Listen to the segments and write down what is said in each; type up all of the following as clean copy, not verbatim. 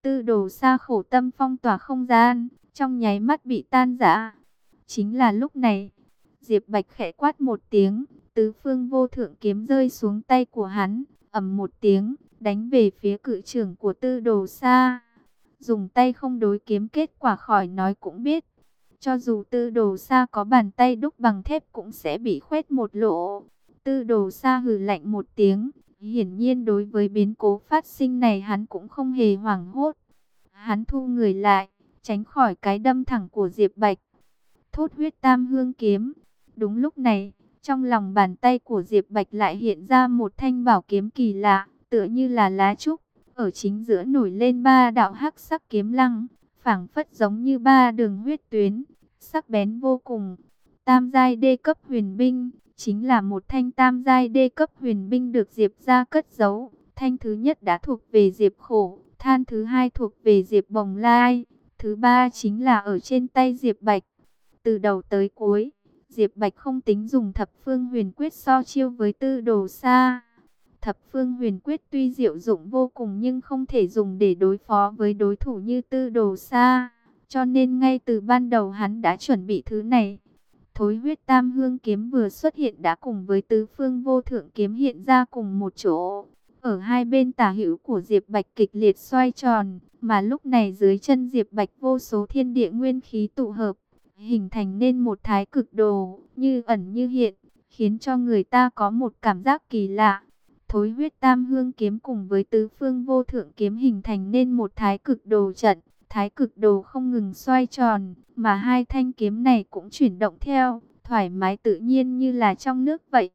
Tư Đồ Sa khổ tâm phong tỏa không gian, trong nháy mắt bị tan rã. Chính là lúc này, Diệp Bạch khẽ quát một tiếng, tứ phương vô thượng kiếm rơi xuống tay của hắn, ầm một tiếng, đánh về phía cự trưởng của Tư Đồ Sa. Dùng tay không đối kiếm kết quả khỏi nói cũng biết. Cho dù Tư Đồ Sa có bàn tay đúc bằng thép cũng sẽ bị khoét một lỗ. Tư Đồ Sa hừ lạnh một tiếng. Hiển nhiên đối với biến cố phát sinh này hắn cũng không hề hoảng hốt. Hắn thu người lại, tránh khỏi cái đâm thẳng của Diệp Bạch. Thốt huyết tam hương kiếm. Đúng lúc này, trong lòng bàn tay của Diệp Bạch lại hiện ra một thanh bảo kiếm kỳ lạ, tựa như là lá trúc. Ở chính giữa nổi lên ba đạo hắc sắc kiếm lăng, phảng phất giống như ba đường huyết tuyến, sắc bén vô cùng. Tam giai đê cấp huyền binh, chính là một thanh tam giai đê cấp huyền binh được Diệp gia cất giấu. Thanh thứ nhất đã thuộc về Diệp Khổ, thanh thứ hai thuộc về Diệp Bồng Lai, thứ ba chính là ở trên tay Diệp Bạch. Từ đầu tới cuối, Diệp Bạch không tính dùng thập phương huyền quyết so chiêu với Tư Đồ Sa. Thập phương huyền quyết tuy diệu dụng vô cùng nhưng không thể dùng để đối phó với đối thủ như Tư Đồ Sa. Cho nên ngay từ ban đầu hắn đã chuẩn bị thứ này. Thối huyết tam hương kiếm vừa xuất hiện đã cùng với tứ phương vô thượng kiếm hiện ra cùng một chỗ. Ở hai bên tả hữu của Diệp Bạch kịch liệt xoay tròn, mà lúc này dưới chân Diệp Bạch vô số thiên địa nguyên khí tụ hợp, hình thành nên một thái cực đồ, như ẩn như hiện, khiến cho người ta có một cảm giác kỳ lạ. Thối huyết tam hương kiếm cùng với tứ phương vô thượng kiếm hình thành nên một thái cực đồ trận. Thái cực đồ không ngừng xoay tròn, mà hai thanh kiếm này cũng chuyển động theo, thoải mái tự nhiên như là trong nước vậy.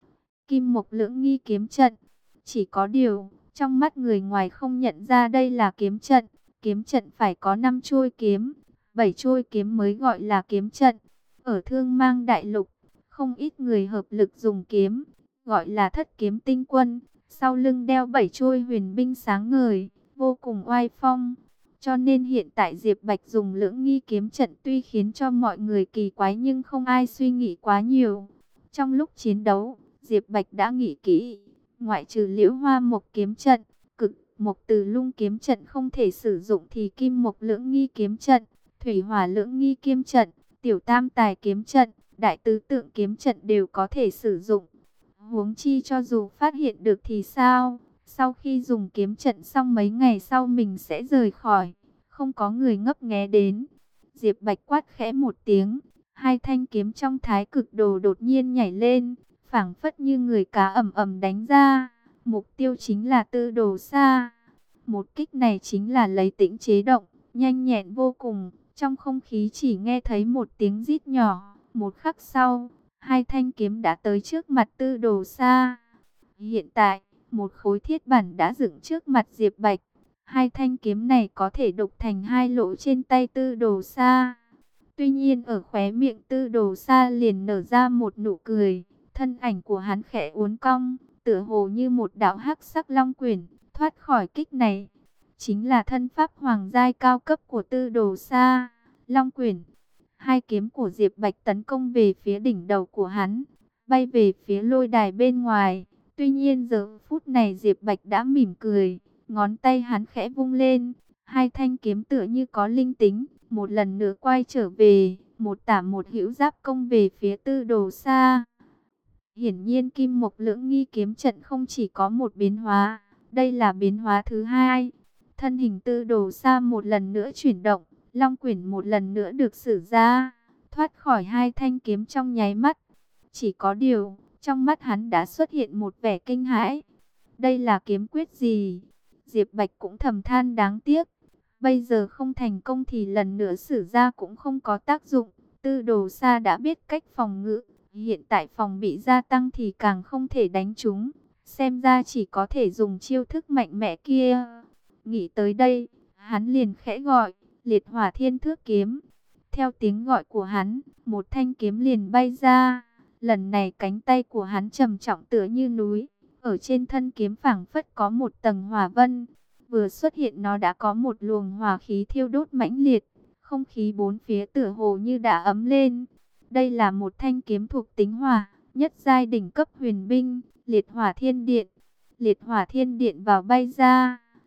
Kim mộc lưỡng nghi kiếm trận. Chỉ có điều, trong mắt người ngoài không nhận ra đây là kiếm trận. Kiếm trận phải có 5 chuôi kiếm, 7 chuôi kiếm mới gọi là kiếm trận. Ở Thương Mang Đại Lục, không ít người hợp lực dùng kiếm, gọi là thất kiếm tinh quân. Sau lưng đeo 7 chuôi huyền binh sáng ngời, vô cùng oai phong. Cho nên hiện tại Diệp Bạch dùng lưỡng nghi kiếm trận tuy khiến cho mọi người kỳ quái nhưng không ai suy nghĩ quá nhiều. Trong lúc chiến đấu, Diệp Bạch đã nghĩ kỹ, ngoại trừ liễu hoa mộc kiếm trận, cực mộc từ lung kiếm trận không thể sử dụng thì kim mộc lưỡng nghi kiếm trận, thủy hỏa lưỡng nghi kiếm trận, tiểu tam tài kiếm trận, đại tứ tượng kiếm trận đều có thể sử dụng. Huống chi cho dù phát hiện được thì sao? Sau khi dùng kiếm trận xong mấy ngày sau mình sẽ rời khỏi, không có người ngấp nghé đến. Diệp Bạch quát khẽ một tiếng, hai thanh kiếm trong thái cực đồ đột nhiên nhảy lên, phảng phất như người cá ầm ầm đánh ra. Mục tiêu chính là Tư Đồ Sa. Một kích này chính là lấy tĩnh chế động, nhanh nhẹn vô cùng. Trong không khí chỉ nghe thấy một tiếng rít nhỏ. Một khắc sau, hai thanh kiếm đã tới trước mặt Tư Đồ Sa. Hiện tại, một khối thiết bản đã dựng trước mặt Diệp Bạch. Hai thanh kiếm này có thể đục thành hai lỗ trên tay Tư Đồ Sa. Tuy nhiên ở khóe miệng Tư Đồ Sa liền nở ra một nụ cười. Thân ảnh của hắn khẽ uốn cong, tựa hồ như một đạo hắc sắc long quyển, thoát khỏi kích này. Chính là thân pháp hoàng giai cao cấp của Tư Đồ Sa, Long Quyển. Hai kiếm của Diệp Bạch tấn công về phía đỉnh đầu của hắn, bay về phía lôi đài bên ngoài. Tuy nhiên giờ phút này Diệp Bạch đã mỉm cười, ngón tay hắn khẽ vung lên, hai thanh kiếm tựa như có linh tính, một lần nữa quay trở về, một tả một hữu giáp công về phía Tư Đồ Sa. Hiển nhiên kim mộc lưỡng nghi kiếm trận không chỉ có một biến hóa, đây là biến hóa thứ hai. Thân hình Tư Đồ Sa một lần nữa chuyển động, Long Quyển một lần nữa được sử ra, thoát khỏi hai thanh kiếm trong nháy mắt. Chỉ có điều, trong mắt hắn đã xuất hiện một vẻ kinh hãi. Đây là kiếm quyết gì? Diệp Bạch cũng thầm than đáng tiếc. Bây giờ không thành công thì lần nữa sử ra cũng không có tác dụng. Tư Đồ Sa đã biết cách phòng ngự. Hiện tại phòng bị gia tăng thì càng không thể đánh chúng. Xem ra chỉ có thể dùng chiêu thức mạnh mẽ kia. Nghĩ tới đây, hắn liền khẽ gọi, liệt hỏa thiên thước kiếm. Theo tiếng gọi của hắn, một thanh kiếm liền bay ra. Lần này cánh tay của hắn trầm trọng tựa như núi. Ở trên thân kiếm phảng phất có một tầng hỏa vân. Vừa xuất hiện nó đã có một luồng hỏa khí thiêu đốt mãnh liệt. Không khí bốn phía tựa hồ như đã ấm lên. Đây là một thanh kiếm thuộc tính hỏa, nhất giai đỉnh cấp huyền binh, liệt hỏa thiên điện. Liệt hỏa thiên điện vào bay ra.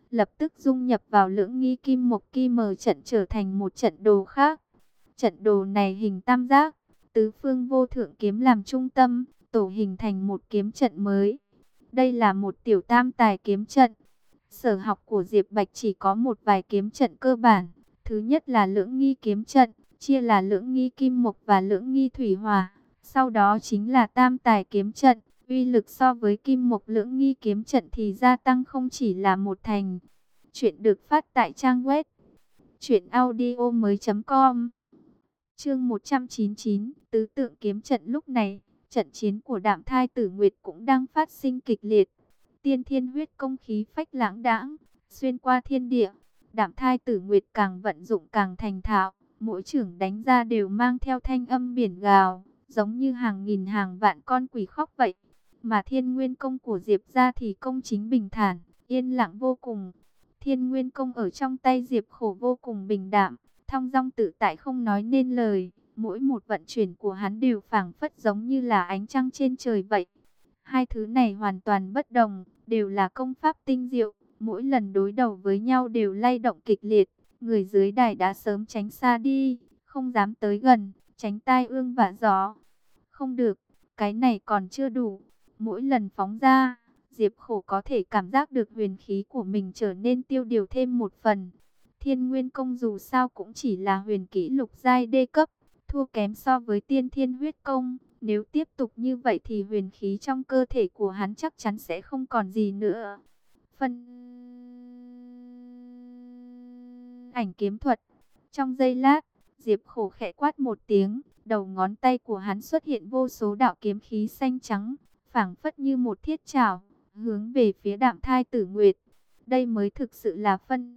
lập tức dung nhập vào Lưỡng Nghi Kim Mộc Ki Mờ trận trở thành một trận đồ khác. Trận đồ này hình tam giác, tứ phương vô thượng kiếm làm trung tâm, tổ hình thành một kiếm trận mới. Đây là một tiểu tam tài kiếm trận. Sở học của Diệp Bạch chỉ có một vài kiếm trận cơ bản. Thứ nhất là Lưỡng Nghi kiếm trận, chia là Lưỡng Nghi Kim Mộc và Lưỡng Nghi Thủy Hỏa. Sau đó chính là tam tài kiếm trận, uy lực so với Kim Mộc Lưỡng Nghi kiếm trận thì gia tăng không chỉ là một thành. Chuyện được phát tại trang web truyệnaudiomoi.com. Chương 199, tứ tượng kiếm trận. Lúc này, trận chiến của Đạm Thai Tử Nguyệt cũng đang phát sinh kịch liệt. Tiên Thiên huyết công khí phách lãng đãng, xuyên qua thiên địa. Đạm Thai Tử Nguyệt càng vận dụng càng thành thạo, mỗi chưởng đánh ra đều mang theo thanh âm biển gào, giống như hàng nghìn hàng vạn con quỷ khóc vậy. Mà Thiên Nguyên công của Diệp gia thì công chính bình thản, yên lặng vô cùng. Thiên Nguyên công ở trong tay Diệp Khổ vô cùng bình đạm, thong dong tự tại không nói nên lời. Mỗi một vận chuyển của hắn đều phảng phất giống như là ánh trăng trên trời vậy. Hai thứ này hoàn toàn bất đồng, đều là công pháp tinh diệu. Mỗi lần đối đầu với nhau đều lay động kịch liệt. Người dưới đài đã sớm tránh xa đi, không dám tới gần, tránh tai ương vạ gió. Không được, cái này còn chưa đủ. Mỗi lần phóng ra, Diệp Khổ có thể cảm giác được huyền khí của mình trở nên tiêu điều thêm một phần. Thiên Nguyên công dù sao cũng chỉ là huyền kỹ lục giai đê cấp, thua kém so với Tiên Thiên huyết công. Nếu tiếp tục như vậy thì huyền khí trong cơ thể của hắn chắc chắn sẽ không còn gì nữa. Phân ảnh kiếm thuật. Trong giây lát, Diệp Khổ khẽ quát một tiếng, đầu ngón tay của hắn xuất hiện vô số đạo kiếm khí xanh trắng, phảng phất như một thiết trảo, hướng về phía Đạm Thai Tử Nguyệt. Đây mới thực sự là phân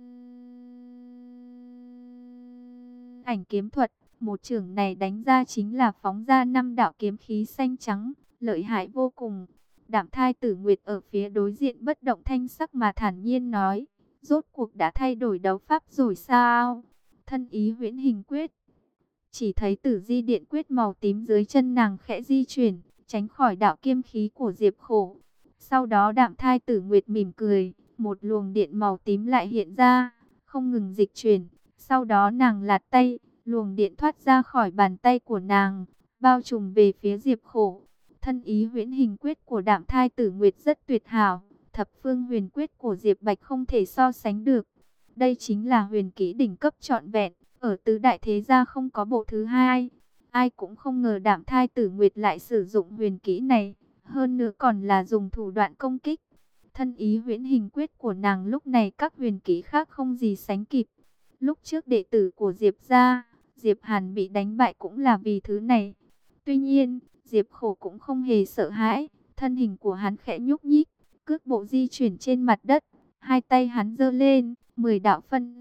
ảnh kiếm thuật. Một chưởng này đánh ra chính là phóng ra 5 đạo kiếm khí xanh trắng, lợi hại vô cùng. Đạm Thai Tử Nguyệt ở phía đối diện bất động thanh sắc mà thản nhiên nói, rốt cuộc đã thay đổi đấu pháp rồi sao? Thân ý huyễn hình quyết. Chỉ thấy Tử Di Điện quyết màu tím dưới chân nàng khẽ di chuyển, tránh khỏi đạo kiếm khí của Diệp Khổ. Sau đó Đạm Thai Tử Nguyệt mỉm cười, một luồng điện màu tím lại hiện ra, không ngừng dịch chuyển. Sau đó nàng lạt tay, luồng điện thoát ra khỏi bàn tay của nàng, bao trùm về phía Diệp Khổ. Thân ý huyễn hình quyết của Đạm Thai Tử Nguyệt rất tuyệt hảo, thập phương huyền quyết của Diệp Bạch không thể so sánh được. Đây chính là huyền kỹ đỉnh cấp trọn vẹn, ở tứ đại thế gia không có bộ thứ hai. Ai cũng không ngờ Đạm Thai Tử Nguyệt lại sử dụng huyền kỹ này, hơn nữa còn là dùng thủ đoạn công kích. Thân ý huyễn hình quyết của nàng lúc này các huyền kỹ khác không gì sánh kịp. Lúc trước đệ tử của Diệp gia, Diệp Hàn bị đánh bại cũng là vì thứ này. Tuy nhiên, Diệp Khổ cũng không hề sợ hãi, thân hình của hắn khẽ nhúc nhích, cước bộ di chuyển trên mặt đất, hai tay hắn giơ lên, 10 đạo phân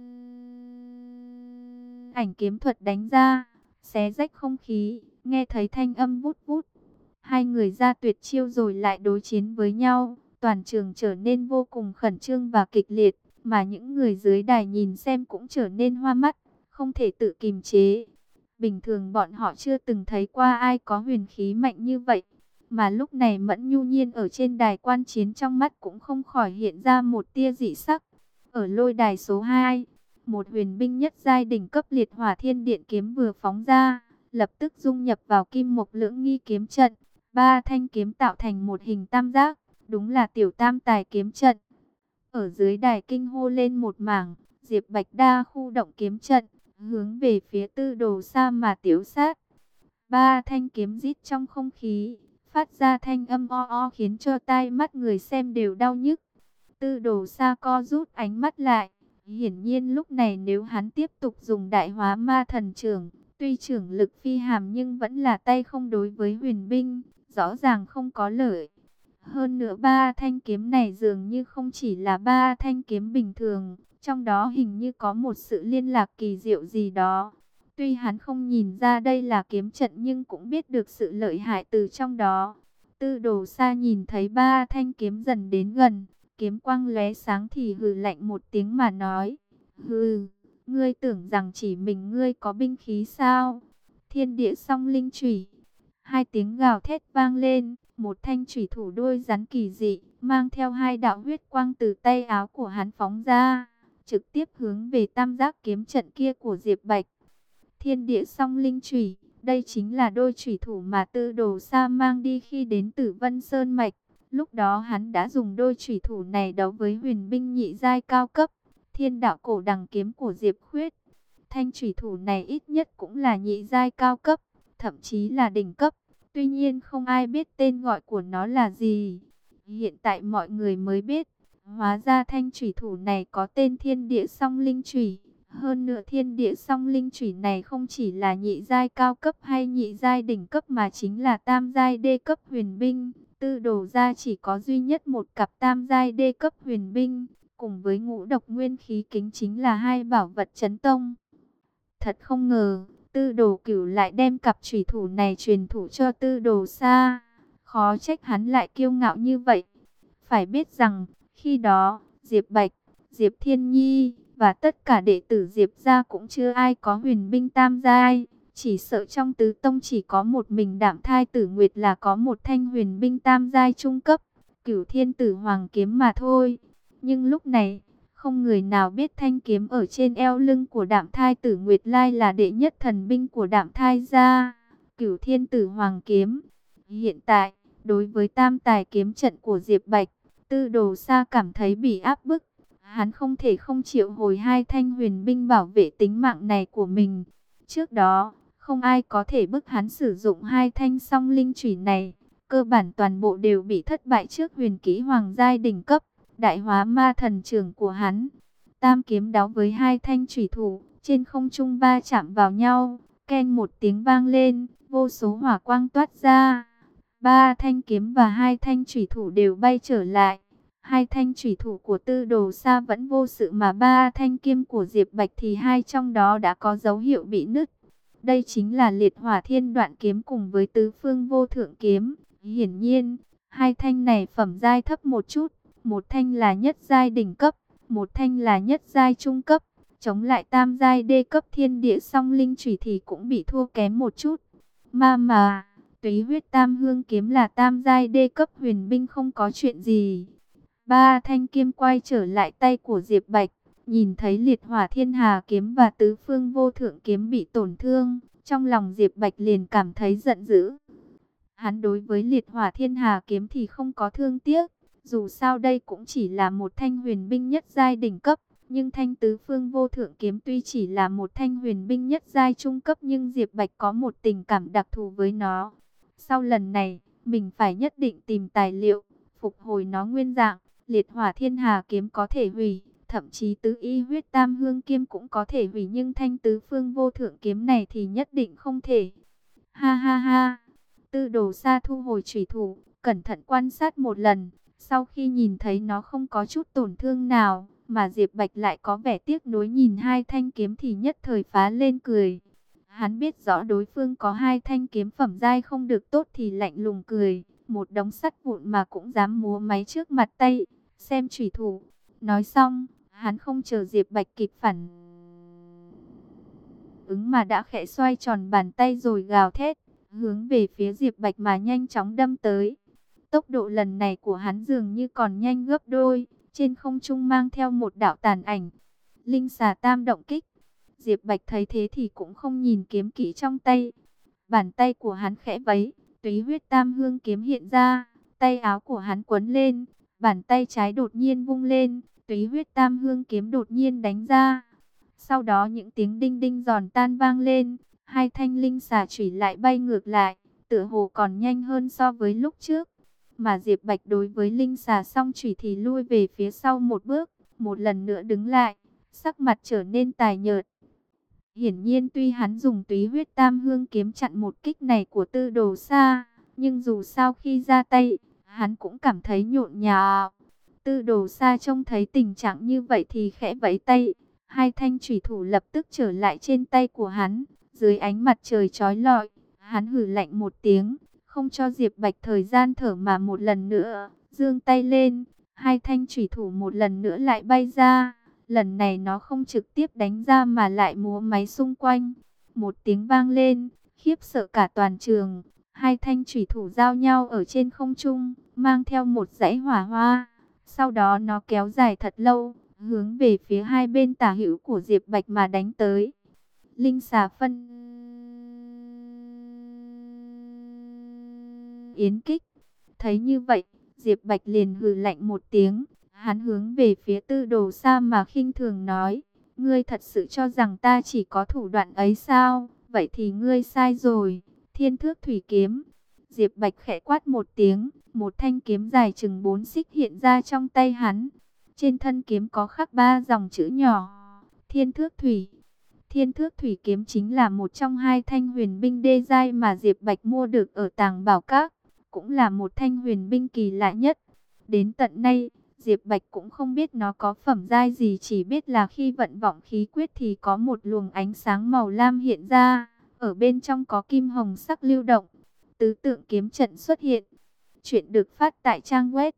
ảnh kiếm thuật đánh ra, xé rách không khí, nghe thấy thanh âm vút vút. Hai người ra tuyệt chiêu rồi lại đối chiến với nhau, toàn trường trở nên vô cùng khẩn trương và kịch liệt, mà những người dưới đài nhìn xem cũng trở nên hoa mắt, không thể tự kiềm chế. Bình thường bọn họ chưa từng thấy qua ai có huyền khí mạnh như vậy. Mà lúc này Mẫn Nhu Nhiên ở trên đài quan chiến trong mắt cũng không khỏi hiện ra một tia dị sắc. Ở lôi đài số 2, một huyền binh nhất giai đỉnh cấp liệt hỏa thiên điện kiếm vừa phóng ra, lập tức dung nhập vào Kim Mộc Lưỡng Nghi kiếm trận. Ba thanh kiếm tạo thành một hình tam giác, đúng là tiểu tam tài kiếm trận. Ở dưới đài kinh hô lên một mảng, Diệp Bạch đa khu động kiếm trận, hướng về phía Tư Đồ Sa mà tiếu sát. Ba thanh kiếm rít trong không khí, phát ra thanh âm o o khiến cho tai mắt người xem đều đau nhức. Tư Đồ Sa co rút ánh mắt lại, hiển nhiên lúc này nếu hắn tiếp tục dùng Đại Hóa Ma Thần Chưởng, tuy trưởng lực phi hàm nhưng vẫn là tay không đối với huyền binh, rõ ràng không có lợi. Hơn nữa ba thanh kiếm này dường như không chỉ là ba thanh kiếm bình thường, trong đó hình như có một sự liên lạc kỳ diệu gì đó. Tuy hắn không nhìn ra đây là kiếm trận nhưng cũng biết được sự lợi hại từ trong đó. Tư Đồ Sa nhìn thấy ba thanh kiếm dần đến gần, kiếm quang lóe sáng thì hừ lạnh một tiếng mà nói, hừ, ngươi tưởng rằng chỉ mình ngươi có binh khí sao? Thiên địa song linh chủy. Hai tiếng gào thét vang lên, một thanh chủy thủ đôi rắn kỳ dị, mang theo hai đạo huyết quang từ tay áo của hắn phóng ra, trực tiếp hướng về tam giác kiếm trận kia của Diệp Bạch. Thiên địa song linh chủy, đây chính là đôi chủy thủ mà Tư Đồ Sa mang đi khi đến Tử Vân Sơn Mạch. Lúc đó hắn đã dùng đôi chủy thủ này đấu với huyền binh nhị giai cao cấp, Thiên Đạo Cổ Đằng kiếm của Diệp Khuyết. Thanh chủy thủ này ít nhất cũng là nhị giai cao cấp, thậm chí là đỉnh cấp. Tuy nhiên không ai biết tên gọi của nó là gì. Hiện tại mọi người mới biết, hóa ra thanh chủy thủ này có tên Thiên Địa Song Linh Chủy. Hơn nữa Thiên Địa Song Linh Chủy này không chỉ là nhị giai cao cấp hay nhị giai đỉnh cấp mà chính là tam giai đê cấp huyền binh. Tư Đồ gia chỉ có duy nhất một cặp tam giai đê cấp huyền binh, cùng với ngũ độc nguyên khí kính chính là hai bảo vật chấn tông. Thật không ngờ, Tư Đồ Cửu lại đem cặp chủy thủ này truyền thụ cho Tư Đồ Sa. Khó trách hắn lại kiêu ngạo như vậy. Phải biết rằng, khi đó, Diệp Bạch, Diệp Thiên Nhi và tất cả đệ tử Diệp gia cũng chưa ai có huyền binh tam giai. Chỉ sợ trong tứ tông chỉ có một mình Đạm Thai Tử Nguyệt là có một thanh huyền binh tam giai trung cấp, Cửu Thiên Tử Hoàng kiếm mà thôi. Nhưng lúc này, không người nào biết thanh kiếm ở trên eo lưng của Đạm Thai Tử Nguyệt Lai là đệ nhất thần binh của Đạm Thai gia, Cửu Thiên Tử Hoàng kiếm. Hiện tại, đối với tam tài kiếm trận của Diệp Bạch, Tư Đồ Sa cảm thấy bị áp bức. Hắn không thể không triệu hồi hai thanh huyền binh bảo vệ tính mạng này của mình. Trước đó, không ai có thể bức hắn sử dụng hai thanh song linh chủy này. Cơ bản toàn bộ đều bị thất bại trước huyền kỹ hoàng giai đỉnh cấp, đại hóa ma thần trưởng của hắn. Tam kiếm đáo với hai thanh chủy thủ, trên không trung va chạm vào nhau, keng một tiếng vang lên, vô số hỏa quang toát ra. Ba thanh kiếm và hai thanh chủy thủ đều bay trở lại. Hai thanh chủy thủ của Tư Đồ Sa vẫn vô sự mà ba thanh kiếm của Diệp Bạch thì hai trong đó đã có dấu hiệu bị nứt. Đây chính là Liệt Hỏa Thiên Đoạn kiếm cùng với Tứ Phương Vô Thượng kiếm. Hiển nhiên, hai thanh này phẩm giai thấp một chút, một thanh là nhất giai đỉnh cấp, một thanh là nhất giai trung cấp. Chống lại tam giai đê cấp Thiên Địa Song Linh Chủy thì cũng bị thua kém một chút. Mà Túy Huyết Tam Hương kiếm là tam giai đê cấp huyền binh không có chuyện gì. Ba thanh kiếm quay trở lại tay của Diệp Bạch, nhìn thấy Liệt Hỏa Thiên Hà kiếm và Tứ Phương Vô Thượng kiếm bị tổn thương, trong lòng Diệp Bạch liền cảm thấy giận dữ. Hắn đối với Liệt Hỏa Thiên Hà kiếm thì không có thương tiếc, dù sao đây cũng chỉ là một thanh huyền binh nhất giai đỉnh cấp, nhưng thanh Tứ Phương Vô Thượng kiếm tuy chỉ là một thanh huyền binh nhất giai trung cấp nhưng Diệp Bạch có một tình cảm đặc thù với nó. Sau lần này, mình phải nhất định tìm tài liệu, phục hồi nó nguyên dạng. Liệt Hỏa Thiên Hà kiếm có thể hủy, thậm chí Tứ Y Huyết Tam Hương kiếm cũng có thể hủy, nhưng thanh Tứ Phương Vô Thượng kiếm này thì nhất định không thể. Ha ha ha. Tư Đồ Sa thu hồi chủy thủ, cẩn thận quan sát một lần, sau khi nhìn thấy nó không có chút tổn thương nào, mà Diệp Bạch lại có vẻ tiếc nuối nhìn hai thanh kiếm thì nhất thời phá lên cười. Hắn biết rõ đối phương có hai thanh kiếm phẩm giai không được tốt thì lạnh lùng cười, một đống sắt vụn mà cũng dám múa máy trước mặt tay, xem chủy thủ. Nói xong, hắn không chờ Diệp Bạch kịp phản ứng mà đã khẽ xoay tròn bàn tay rồi gào thét, hướng về phía Diệp Bạch mà nhanh chóng đâm tới. Tốc độ lần này của hắn dường như còn nhanh gấp đôi, trên không trung mang theo một đạo tàn ảnh. Linh xà tam động kích. Diệp Bạch thấy thế thì cũng không nhìn kiếm kỹ trong tay. Bàn tay của hắn khẽ vẫy, Túy Huyết Tam Hương kiếm hiện ra, tay áo của hắn quấn lên, bàn tay trái đột nhiên vung lên, Túy Huyết Tam Hương kiếm đột nhiên đánh ra. Sau đó những tiếng đinh đinh giòn tan vang lên, hai thanh linh xà chủy lại bay ngược lại, tựa hồ còn nhanh hơn so với lúc trước. Mà Diệp Bạch đối với linh xà song chủy thì lui về phía sau một bước, một lần nữa đứng lại, sắc mặt trở nên tái nhợt. Hiển nhiên tuy hắn dùng Túy Huyết Tam Hương kiếm chặn một kích này của Tư Đồ Sa, nhưng dù sao khi ra tay, hắn cũng cảm thấy nhộn nhạo. Tư Đồ Sa trông thấy tình trạng như vậy thì khẽ vẫy tay, hai thanh chủy thủ lập tức trở lại trên tay của hắn. Dưới ánh mặt trời chói lọi, hắn hừ lạnh một tiếng, không cho Diệp Bạch thời gian thở mà một lần nữa giương tay lên, hai thanh chủy thủ một lần nữa lại bay ra. Lần này nó không trực tiếp đánh ra mà lại múa máy xung quanh. Một tiếng vang lên, khiếp sợ cả toàn trường. Hai thanh chủy thủ giao nhau ở trên không trung, mang theo một dãy hỏa hoa. Sau đó nó kéo dài thật lâu, hướng về phía hai bên tả hữu của Diệp Bạch mà đánh tới. Linh xà phân yến kích. Thấy như vậy, Diệp Bạch liền hừ lạnh một tiếng. Hắn hướng về phía Tư Đồ Sa mà khinh thường nói: ngươi thật sự cho rằng ta chỉ có thủ đoạn ấy sao? Vậy thì ngươi sai rồi. Thiên Thước Thủy Kiếm. Diệp Bạch khẽ quát một tiếng, một thanh kiếm dài chừng 4 xích hiện ra trong tay hắn. Trên thân kiếm có khắc 3 dòng chữ nhỏ: Thiên Thước Thủy. Thiên Thước Thủy Kiếm chính là một trong hai thanh huyền binh đê giai mà Diệp Bạch mua được ở Tàng Bảo Các, cũng là một thanh huyền binh kỳ lạ nhất. Đến tận nay, Diệp Bạch cũng không biết nó có phẩm giai gì, chỉ biết là khi vận vọng khí quyết thì có một luồng ánh sáng màu lam hiện ra, ở bên trong có kim hồng sắc lưu động. Tứ tượng kiếm trận xuất hiện. Chuyện được phát tại trang web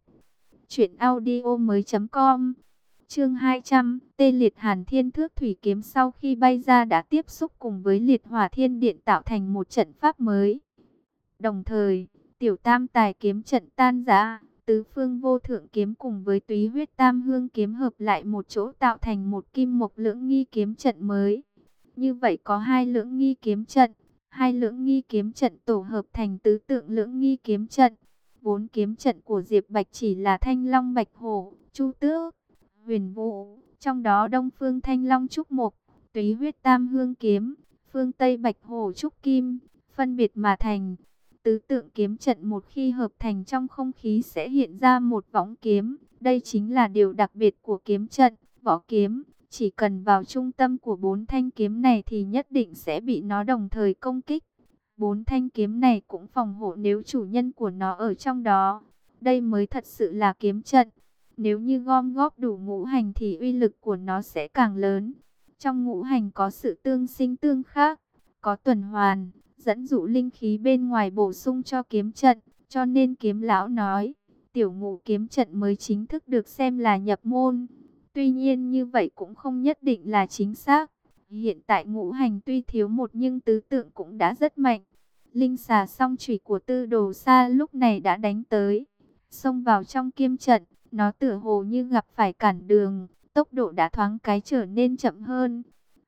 truyệnaudiomoi.com. Chương 200, tê liệt Hàn Thiên Thước Thủy Kiếm sau khi bay ra đã tiếp xúc cùng với Liệt Hỏa Thiên Điện tạo thành một trận pháp mới. Đồng thời, Tiểu Tam Tài kiếm trận tan rã, Tứ Phương Vô Thượng kiếm cùng với Túy Huyết Tam Hương kiếm hợp lại một chỗ tạo thành một Kim Mộc Lưỡng Nghi kiếm trận mới. Như vậy có hai Lưỡng Nghi kiếm trận, hai Lưỡng Nghi kiếm trận tổ hợp thành Tứ Tượng Lưỡng Nghi kiếm trận. Vốn kiếm trận của Diệp Bạch chỉ là Thanh Long Bạch Hổ, Chu Tước, Huyền Vũ, trong đó Đông Phương Thanh Long Trúc Mộc, Túy Huyết Tam Hương kiếm, phương Tây Bạch Hổ Trúc Kim, phân biệt mà thành. Tứ tượng kiếm trận một khi hợp thành trong không khí sẽ hiện ra một võng kiếm. Đây chính là điều đặc biệt của kiếm trận, võ kiếm. Chỉ cần vào trung tâm của 4 thanh kiếm này thì nhất định sẽ bị nó đồng thời công kích. 4 thanh kiếm này cũng phòng hộ nếu chủ nhân của nó ở trong đó. Đây mới thật sự là kiếm trận. Nếu như gom góp đủ ngũ hành thì uy lực của nó sẽ càng lớn. Trong ngũ hành có sự tương sinh tương khắc, có tuần hoàn, dẫn dụ linh khí bên ngoài bổ sung cho kiếm trận. Cho nên kiếm lão nói, tiểu ngũ kiếm trận mới chính thức được xem là nhập môn. Tuy nhiên như vậy cũng không nhất định là chính xác. Hiện tại ngũ hành tuy thiếu một nhưng tứ tượng cũng đã rất mạnh. Linh xà song chủy của Tư Đồ Sa lúc này đã đánh tới, xông vào trong kiếm trận. Nó tựa hồ như gặp phải cản đường, tốc độ đã thoáng cái trở nên chậm hơn.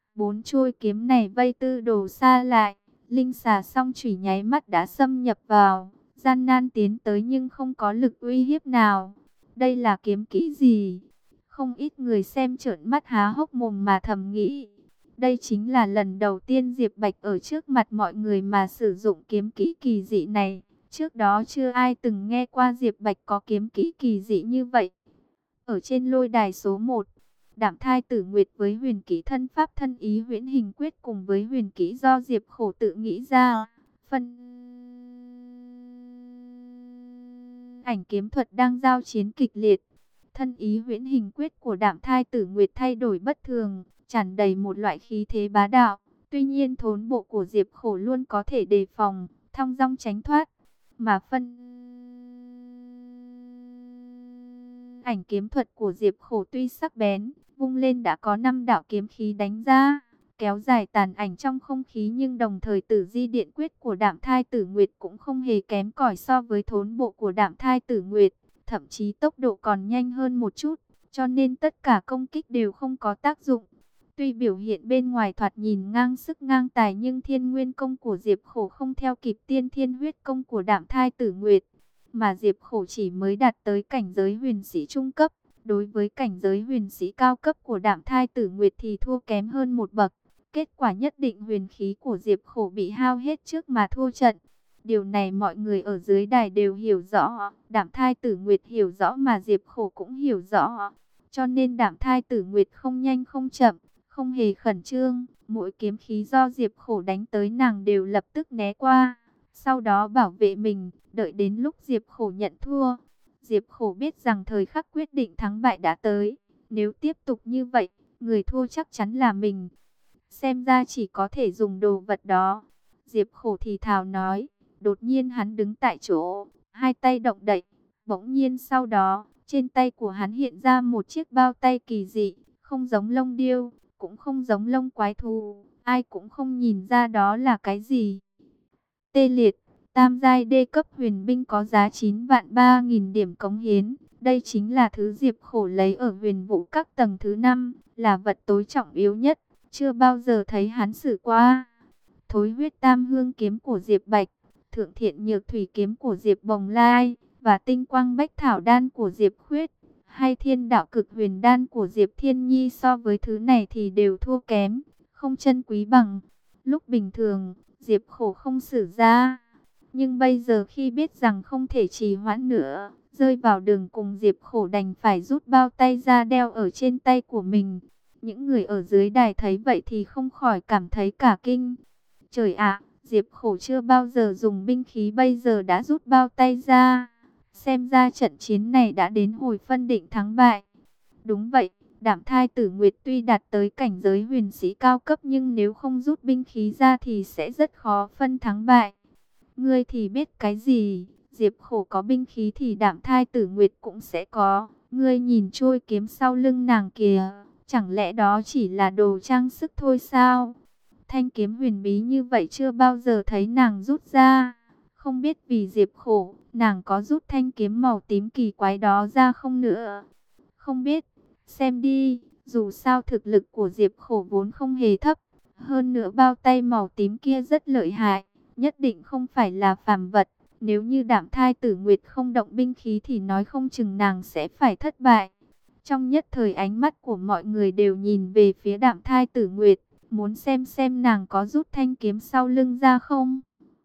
4 chuôi kiếm này vây Tư Đồ Sa lại, linh xà song chủy nháy mắt đã xâm nhập vào, gian nan tiến tới nhưng không có lực uy hiếp nào. Đây là kiếm kỹ gì? Không ít người xem trợn mắt há hốc mồm mà thầm nghĩ. Đây chính là lần đầu tiên Diệp Bạch ở trước mặt mọi người mà sử dụng kiếm kỹ kỳ dị này. Trước đó chưa ai từng nghe qua Diệp Bạch có kiếm kỹ kỳ dị như vậy. Ở trên lôi đài số 1, Đạm Thai Tử Nguyệt với huyền kỹ thân pháp thân ý huyễn hình quyết cùng với huyền kỹ do Diệp Khổ tự nghĩ ra. Phân ảnh kiếm thuật đang giao chiến kịch liệt. Thân ý huyễn hình quyết của Đạm Thai Tử Nguyệt thay đổi bất thường, tràn đầy một loại khí thế bá đạo. Tuy nhiên thốn bộ của Diệp Khổ luôn có thể đề phòng, thong dong tránh thoát. Mà phân ảnh kiếm thuật của Diệp Khổ tuy sắc bén, vung lên đã có 5 đạo kiếm khí đánh ra, kéo dài tàn ảnh trong không khí, nhưng đồng thời Tử Di Điện Quyết của Đạm Thai Tử Nguyệt cũng không hề kém cỏi so với thốn bộ của Đạm Thai Tử Nguyệt, thậm chí tốc độ còn nhanh hơn một chút, cho nên tất cả công kích đều không có tác dụng. Tuy biểu hiện bên ngoài thoạt nhìn ngang sức ngang tài nhưng Thiên Nguyên công của Diệp Khổ không theo kịp Tiên Thiên Huyết công của Đạm Thai Tử Nguyệt, mà Diệp Khổ chỉ mới đạt tới cảnh giới huyền sĩ trung cấp, đối với cảnh giới huyền sĩ cao cấp của Đạm Thai Tử Nguyệt thì thua kém hơn một bậc. Kết quả nhất định huyền khí của Diệp Khổ bị hao hết trước mà thua trận. Điều này mọi người ở dưới đài đều hiểu rõ, Đạm Thai Tử Nguyệt hiểu rõ mà Diệp Khổ cũng hiểu rõ. Cho nên Đạm Thai Tử Nguyệt không nhanh không chậm, không hề khẩn trương, mỗi kiếm khí do Diệp Khổ đánh tới nàng đều lập tức né qua, sau đó bảo vệ mình, đợi đến lúc Diệp Khổ nhận thua. Diệp Khổ biết rằng thời khắc quyết định thắng bại đã tới, nếu tiếp tục như vậy, người thua chắc chắn là mình. Xem ra chỉ có thể dùng đồ vật đó. Diệp Khổ thì thào nói, đột nhiên hắn đứng tại chỗ, hai tay động đậy, bỗng nhiên sau đó, trên tay của hắn hiện ra một chiếc bao tay kỳ dị, không giống lông điêu, cũng không giống lông quái thú, ai cũng không nhìn ra đó là cái gì. Tê liệt, Tam giai đê cấp huyền binh có giá 9.300.000 điểm cống hiến. Đây chính là thứ Diệp Khổ lấy ở huyền vũ các tầng thứ 5, là vật tối trọng yếu nhất, chưa bao giờ thấy hắn sử qua. Thối huyết tam hương kiếm của Diệp Bạch, thượng thiện nhược thủy kiếm của Diệp Bồng Lai, và tinh quang bách thảo đan của Diệp Khuyết, hay thiên đạo cực huyền đan của Diệp Thiên Nhi so với thứ này thì đều thua kém, không chân quý bằng. Lúc bình thường, Diệp Khổ không sử ra. Nhưng bây giờ khi biết rằng không thể trì hoãn nữa, rơi vào đường cùng, Diệp Khổ đành phải rút bao tay ra đeo ở trên tay của mình. Những người ở dưới đài thấy vậy thì không khỏi cảm thấy cả kinh. Trời ạ, Diệp Khổ chưa bao giờ dùng binh khí, bây giờ đã rút bao tay ra. Xem ra trận chiến này đã đến hồi phân định thắng bại. Đúng vậy, Đạm Thai Tử Nguyệt tuy đạt tới cảnh giới huyền sĩ cao cấp, nhưng nếu không rút binh khí ra thì sẽ rất khó phân thắng bại. Ngươi thì biết cái gì? Diệp Khổ có binh khí thì Đạm Thai Tử Nguyệt cũng sẽ có. Ngươi nhìn trôi kiếm sau lưng nàng kìa, chẳng lẽ đó chỉ là đồ trang sức thôi sao? Thanh kiếm huyền bí như vậy chưa bao giờ thấy nàng rút ra. Không biết vì Diệp Khổ, nàng có rút thanh kiếm màu tím kỳ quái đó ra không nữa? Không biết, xem đi, dù sao thực lực của Diệp Khổ vốn không hề thấp. Hơn nữa bao tay màu tím kia rất lợi hại, nhất định không phải là phàm vật. Nếu như Đạm Thai Tử Nguyệt không động binh khí thì nói không chừng nàng sẽ phải thất bại. Trong nhất thời ánh mắt của mọi người đều nhìn về phía Đạm Thai Tử Nguyệt, muốn xem nàng có rút thanh kiếm sau lưng ra không.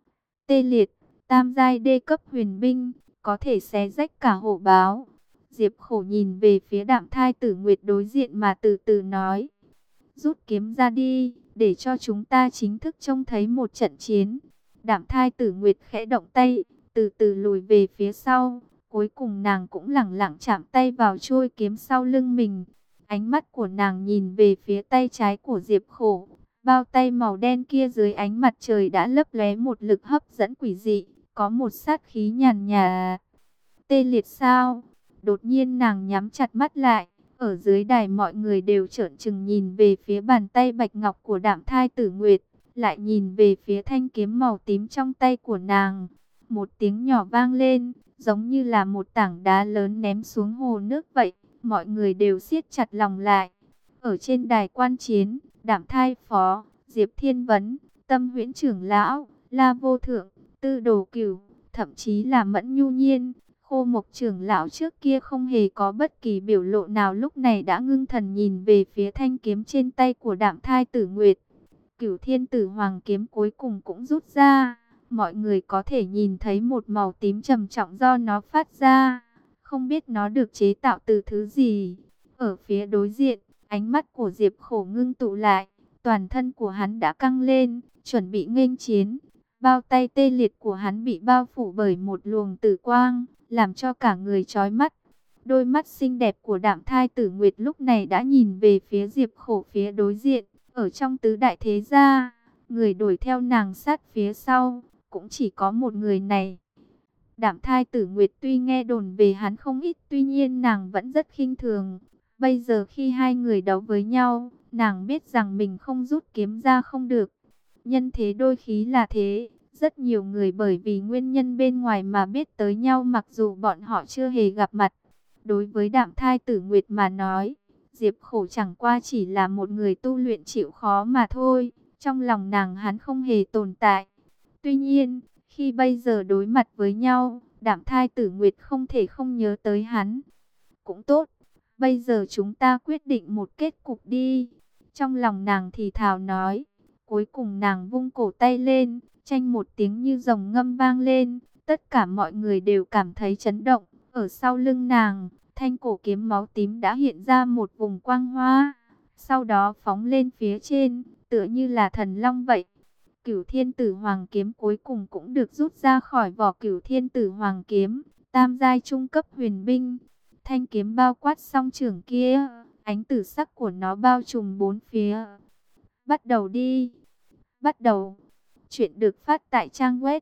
Tê liệt, tam giai đê cấp huyền binh, có thể xé rách cả hổ báo. Diệp Khổ nhìn về phía Đạm Thai Tử Nguyệt đối diện mà từ từ nói. Rút kiếm ra đi, để cho chúng ta chính thức trông thấy một trận chiến. Đạm Thai Tử Nguyệt khẽ động tay, từ từ lùi về phía sau. Cuối cùng nàng cũng lẳng lặng chạm tay vào trôi kiếm sau lưng mình. Ánh mắt của nàng nhìn về phía tay trái của Diệp Khổ. Bao tay màu đen kia dưới ánh mặt trời đã lấp lóe một lực hấp dẫn quỷ dị, có một sát khí nhàn nhạt. Tê liệt sao? Đột nhiên nàng nhắm chặt mắt lại. Ở dưới đài mọi người đều trợn trừng nhìn về phía bàn tay bạch ngọc của Đạm Thai Tử Nguyệt, lại nhìn về phía thanh kiếm màu tím trong tay của nàng. Một tiếng nhỏ vang lên, giống như là một tảng đá lớn ném xuống hồ nước vậy. Mọi người đều siết chặt lòng lại. Ở trên đài quan chiến, Đạm Thai Phó, Diệp Thiên Vấn, Tâm Huyễn Trưởng Lão, La Vô Thượng, Tư Đồ Cửu, thậm chí là Mẫn Nhu Nhiên, Khô Mộc Trưởng Lão trước kia không hề có bất kỳ biểu lộ nào, lúc này đã ngưng thần nhìn về phía thanh kiếm trên tay của Đạm Thai Tử Nguyệt. Cửu Thiên Tử Hoàng kiếm cuối cùng cũng rút ra. Mọi người có thể nhìn thấy một màu tím trầm trọng do nó phát ra. Không biết nó được chế tạo từ thứ gì. Ở phía đối diện, ánh mắt của Diệp Khổ ngưng tụ lại. Toàn thân của hắn đã căng lên, chuẩn bị nghênh chiến. Bao tay tê liệt của hắn bị bao phủ bởi một luồng tử quang, làm cho cả người chói mắt. Đôi mắt xinh đẹp của Đạm Thai Tử Nguyệt lúc này đã nhìn về phía Diệp Khổ phía đối diện. Ở trong tứ đại thế gia, người đuổi theo nàng sát phía sau, cũng chỉ có một người này. Đạm Thai Tử Nguyệt tuy nghe đồn về hắn không ít, tuy nhiên nàng vẫn rất khinh thường. Bây giờ khi hai người đấu với nhau, nàng biết rằng mình không rút kiếm ra không được. Nhân thế đôi khí là thế. Rất nhiều người bởi vì nguyên nhân bên ngoài mà biết tới nhau mặc dù bọn họ chưa hề gặp mặt. Đối với Đạm Thai Tử Nguyệt mà nói, Diệp Khổ chẳng qua chỉ là một người tu luyện chịu khó mà thôi. Trong lòng nàng hắn không hề tồn tại. Tuy nhiên, khi bây giờ đối mặt với nhau, Đạm Thai Tử Nguyệt không thể không nhớ tới hắn. Cũng tốt, bây giờ chúng ta quyết định một kết cục đi. Trong lòng nàng thì thào nói. Cuối cùng nàng vung cổ tay lên, chanh một tiếng như rồng ngâm vang lên. Tất cả mọi người đều cảm thấy chấn động. Ở sau lưng nàng, thanh cổ kiếm máu tím đã hiện ra một vùng quang hoa. Sau đó phóng lên phía trên, tựa như là thần long vậy. Cửu Thiên Tử Hoàng kiếm cuối cùng cũng được rút ra khỏi vỏ. Cửu Thiên Tử Hoàng kiếm, tam giai trung cấp huyền binh. Thanh kiếm bao quát song trưởng kia, ánh tử sắc của nó bao trùm bốn phía. Bắt đầu đi. Bắt đầu. Chuyện được phát tại trang web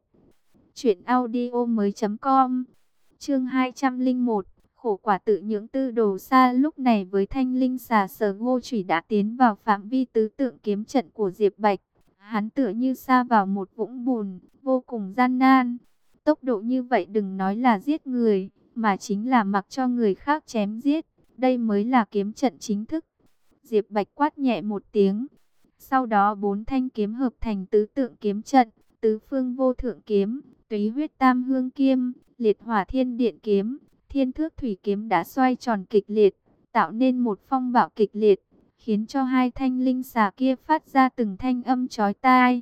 truyệnaudiomoi.com. Chương 201. Khổ quả tự nhưỡng. Tư Đồ Sa lúc này với thanh linh xà Sở Ngô Chủy đã tiến vào phạm vi tứ tượng kiếm trận của Diệp Bạch. Hắn tựa như sa vào một vũng bùn, vô cùng gian nan. Tốc độ như vậy đừng nói là giết người, mà chính là mặc cho người khác chém giết. Đây mới là kiếm trận chính thức. Diệp Bạch quát nhẹ một tiếng. Sau đó 4 thanh kiếm hợp thành tứ tượng kiếm trận, tứ phương vô thượng kiếm, túy huyết tam hương kiếm, liệt hỏa thiên điện kiếm, thiên thước thủy kiếm đã xoay tròn kịch liệt, tạo nên một phong bạo kịch liệt, khiến cho hai thanh linh xà kia phát ra từng thanh âm chói tai.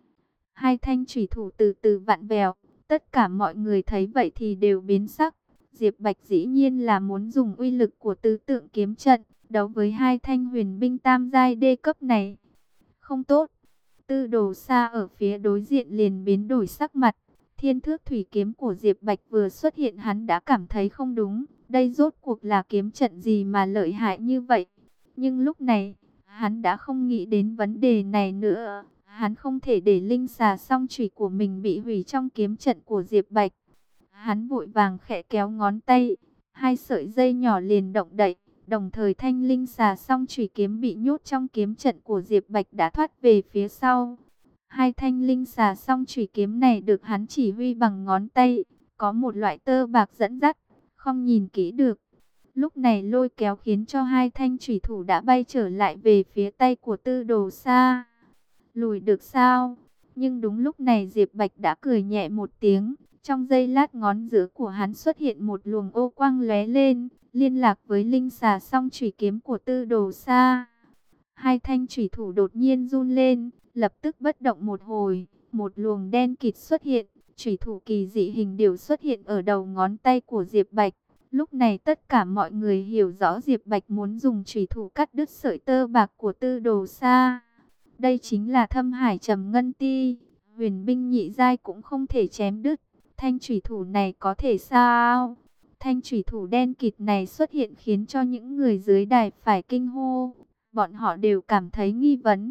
Hai thanh chủy thủ từ từ vặn vẹo, tất cả mọi người thấy vậy thì đều biến sắc. Diệp Bạch dĩ nhiên là muốn dùng uy lực của tứ tượng kiếm trận, đấu với hai thanh huyền binh tam giai đê cấp này. Không tốt. Tư Đồ Sa ở phía đối diện liền biến đổi sắc mặt. Thiên thước thủy kiếm của Diệp Bạch vừa xuất hiện hắn đã cảm thấy không đúng. Đây rốt cuộc là kiếm trận gì mà lợi hại như vậy? Nhưng lúc này, hắn đã không nghĩ đến vấn đề này nữa. Hắn không thể để linh xà song chủy của mình bị hủy trong kiếm trận của Diệp Bạch. Hắn vội vàng khẽ kéo ngón tay, hai sợi dây nhỏ liền động đậy. Đồng thời thanh linh xà song chủy kiếm bị nhốt trong kiếm trận của Diệp Bạch đã thoát về phía sau. Hai thanh linh xà song chủy kiếm này được hắn chỉ huy bằng ngón tay, có một loại tơ bạc dẫn dắt, không nhìn kỹ được. Lúc này lôi kéo khiến cho hai thanh chủy thủ đã bay trở lại về phía tay của Tư Đồ Sa. Lùi được sao? Nhưng đúng lúc này Diệp Bạch đã cười nhẹ một tiếng. Trong giây lát ngón giữa của hắn xuất hiện một luồng ô quang lóe lên, liên lạc với linh xà song chủy kiếm của Tư Đồ Sa. Hai thanh chủy thủ đột nhiên run lên, lập tức bất động một hồi, một luồng đen kịt xuất hiện, chủy thủ kỳ dị hình điểu xuất hiện ở đầu ngón tay của Diệp Bạch. Lúc này tất cả mọi người hiểu rõ Diệp Bạch muốn dùng chủy thủ cắt đứt sợi tơ bạc của Tư Đồ Sa. Đây chính là Thâm Hải Trầm Ngân Ti, huyền binh nhị giai cũng không thể chém đứt. Thanh chủy thủ này có thể sao? Thanh chủy thủ đen kịt này xuất hiện khiến cho những người dưới đài phải kinh hô. Bọn họ đều cảm thấy nghi vấn.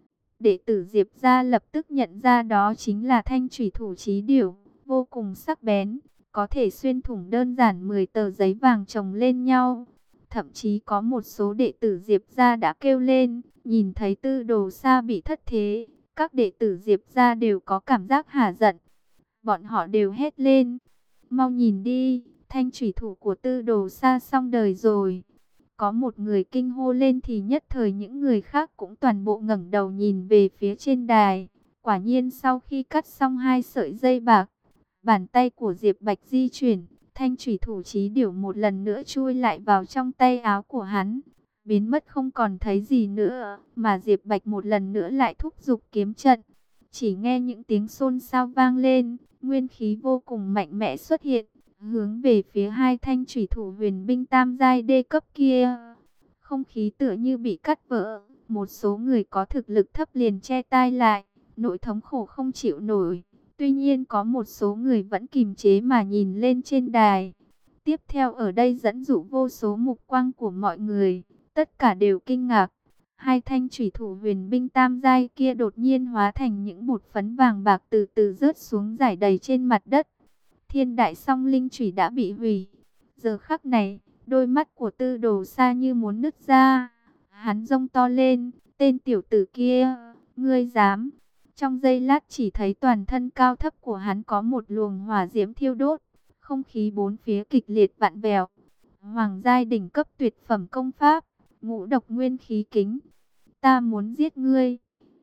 Đệ tử Diệp gia lập tức nhận ra đó chính là thanh chủy thủ chí điểu, vô cùng sắc bén, có thể xuyên thủng đơn giản 10 tờ giấy vàng chồng lên nhau. Thậm chí có một số đệ tử Diệp gia đã kêu lên, nhìn thấy Tư Đồ Sa bị thất thế, các đệ tử Diệp gia đều có cảm giác hả giận. Bọn họ đều hét lên, mau nhìn đi, thanh chủy thủ của Tư Đồ Sa xong đời rồi. Có một người kinh hô lên thì nhất thời những người khác cũng toàn bộ ngẩng đầu nhìn về phía trên đài. Quả nhiên sau khi cắt xong hai sợi dây bạc, bàn tay của Diệp Bạch di chuyển, thanh chủy thủ chí điểu một lần nữa chui lại vào trong tay áo của hắn, biến mất không còn thấy gì nữa, mà Diệp Bạch một lần nữa lại thúc giục kiếm trận. Chỉ nghe những tiếng xôn xao vang lên, nguyên khí vô cùng mạnh mẽ xuất hiện, hướng về phía hai thanh chủy thủ huyền binh tam giai đê cấp kia. Không khí tựa như bị cắt vỡ, một số người có thực lực thấp liền che tai lại, nỗi thống khổ không chịu nổi. Tuy nhiên có một số người vẫn kìm chế mà nhìn lên trên đài. Tiếp theo ở đây dẫn dụ vô số mục quang của mọi người, tất cả đều kinh ngạc. Hai thanh chủy thủ huyền binh tam giai kia đột nhiên hóa thành những bột phấn vàng bạc từ từ rớt xuống rải đầy trên mặt đất. Thiên đại song linh chủy đã bị hủy. Giờ khắc này, đôi mắt của Tư Đồ Sa như muốn nứt ra. Hắn rông to lên, tên tiểu tử kia, ngươi dám. Trong giây lát chỉ thấy toàn thân cao thấp của hắn có một luồng hỏa diễm thiêu đốt. Không khí bốn phía kịch liệt vặn vẹo. Hoàng giai đỉnh cấp tuyệt phẩm công pháp, ngũ độc nguyên khí kính. Ta muốn giết ngươi.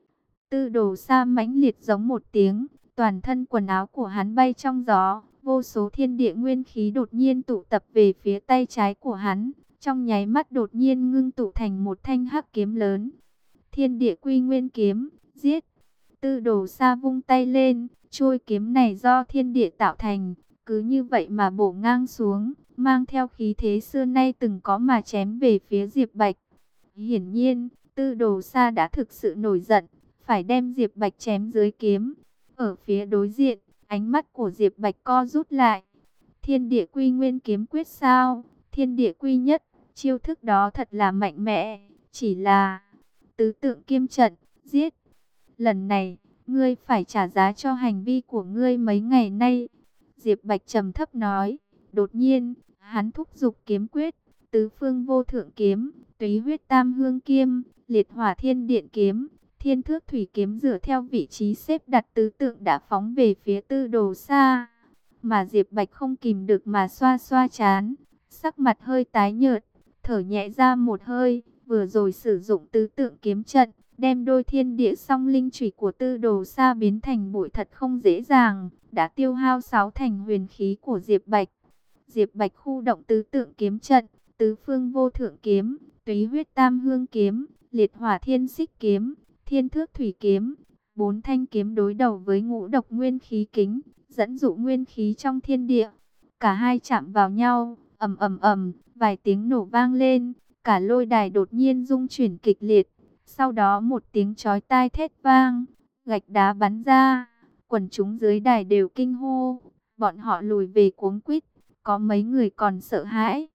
Tư Đồ Sa mãnh liệt giống một tiếng, toàn thân quần áo của hắn bay trong gió, vô số thiên địa nguyên khí đột nhiên tụ tập về phía tay trái của hắn, trong nháy mắt đột nhiên ngưng tụ thành một thanh hắc kiếm lớn. Thiên địa quy nguyên kiếm, giết. Tư Đồ Sa vung tay lên, chuôi kiếm này do thiên địa tạo thành, cứ như vậy mà bổ ngang xuống, mang theo khí thế xưa nay từng có mà chém về phía Diệp Bạch. Hiển nhiên, Tư Đồ Sa đã thực sự nổi giận, phải đem Diệp Bạch chém dưới kiếm. Ở phía đối diện, ánh mắt của Diệp Bạch co rút lại. Thiên địa quy nguyên kiếm quyết sao? Thiên địa quy nhất, chiêu thức đó thật là mạnh mẽ. Chỉ là tứ tượng kiêm trận, giết. Lần này, ngươi phải trả giá cho hành vi của ngươi mấy ngày nay. Diệp Bạch trầm thấp nói. Đột nhiên, hắn thúc giục kiếm quyết, tứ phương vô thượng kiếm, túy huyết tam hương kiếm, liệt hỏa thiên điện kiếm, Thiên Thước Thủy Kiếm dựa theo vị trí xếp đặt tứ tượng đã phóng về phía Tư Đồ Sa. Mà Diệp Bạch không kìm được mà xoa xoa trán, sắc mặt hơi tái nhợt, thở nhẹ ra một hơi. Vừa rồi sử dụng tứ tượng kiếm trận, đem đôi thiên địa song linh chủy của Tư Đồ Sa biến thành bụi thật không dễ dàng, đã tiêu hao 6 thành huyền khí của Diệp Bạch. Diệp Bạch khu động tứ tượng kiếm trận, tứ phương vô thượng kiếm, túy huyết tam hương kiếm, liệt hỏa thiên xích kiếm, thiên thước thủy kiếm, 4 thanh kiếm đối đầu với ngũ độc nguyên khí kính, dẫn dụ nguyên khí trong thiên địa. Cả hai chạm vào nhau, ầm ầm ầm, vài tiếng nổ vang lên, cả lôi đài đột nhiên rung chuyển kịch liệt. Sau đó một tiếng chói tai thét vang, gạch đá bắn ra, quần chúng dưới đài đều kinh hô, bọn họ lùi về cuống quýt, có mấy người còn sợ hãi.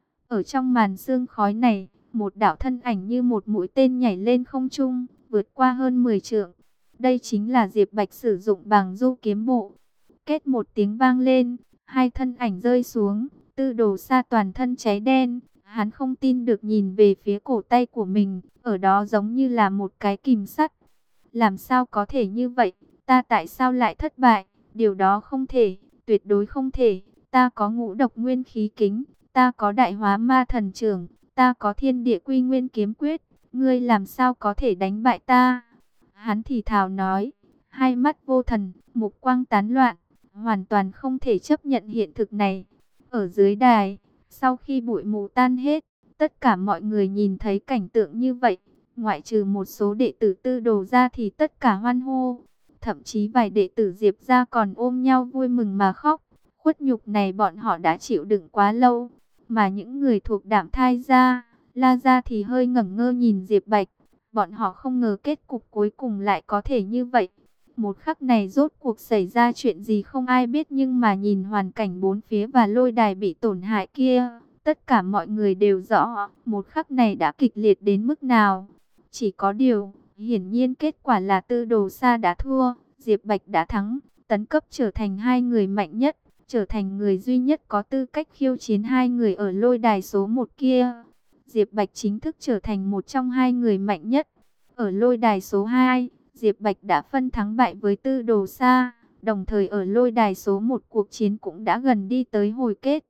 Ở trong màn sương khói này, một đạo thân ảnh như một mũi tên nhảy lên không trung, vượt qua hơn 10 trượng. Đây chính là Diệp Bạch sử dụng Bàng Du kiếm bộ. Kết một tiếng vang lên, hai thân ảnh rơi xuống, Tư Đồ Sa toàn thân cháy đen, hắn không tin được nhìn về phía cổ tay của mình, ở đó giống như là một cái kìm sắt. Làm sao có thể như vậy? Ta tại sao lại thất bại? Điều đó không thể, tuyệt đối không thể. Ta có ngũ độc nguyên khí kính, ta có đại hóa ma thần trưởng, ta có thiên địa quy nguyên kiếm quyết, ngươi làm sao có thể đánh bại ta? Hắn thì thào nói, hai mắt vô thần, mục quang tán loạn, hoàn toàn không thể chấp nhận hiện thực này. Ở dưới đài, sau khi bụi mù tan hết, tất cả mọi người nhìn thấy cảnh tượng như vậy, ngoại trừ một số đệ tử Tư Đồ ra thì tất cả hoan hô. Thậm chí vài đệ tử Diệp ra còn ôm nhau vui mừng mà khóc. Khuất nhục này bọn họ đã chịu đựng quá lâu. Mà những người thuộc Đạm Thai gia, La gia thì hơi ngẩn ngơ nhìn Diệp Bạch. Bọn họ không ngờ kết cục cuối cùng lại có thể như vậy. Một khắc này rốt cuộc xảy ra chuyện gì không ai biết, nhưng mà nhìn hoàn cảnh bốn phía và lôi đài bị tổn hại kia, tất cả mọi người đều rõ một khắc này đã kịch liệt đến mức nào. Chỉ có điều, hiển nhiên kết quả là Tư Đồ Sa đã thua, Diệp Bạch đã thắng, tấn cấp trở thành hai người mạnh nhất, trở thành người duy nhất có tư cách khiêu chiến hai người ở lôi đài số 1 kia. Diệp Bạch chính thức trở thành một trong hai người mạnh nhất. Ở lôi đài số 2, Diệp Bạch đã phân thắng bại với Tư Đồ Sa, đồng thời ở lôi đài số 1 cuộc chiến cũng đã gần đi tới hồi kết.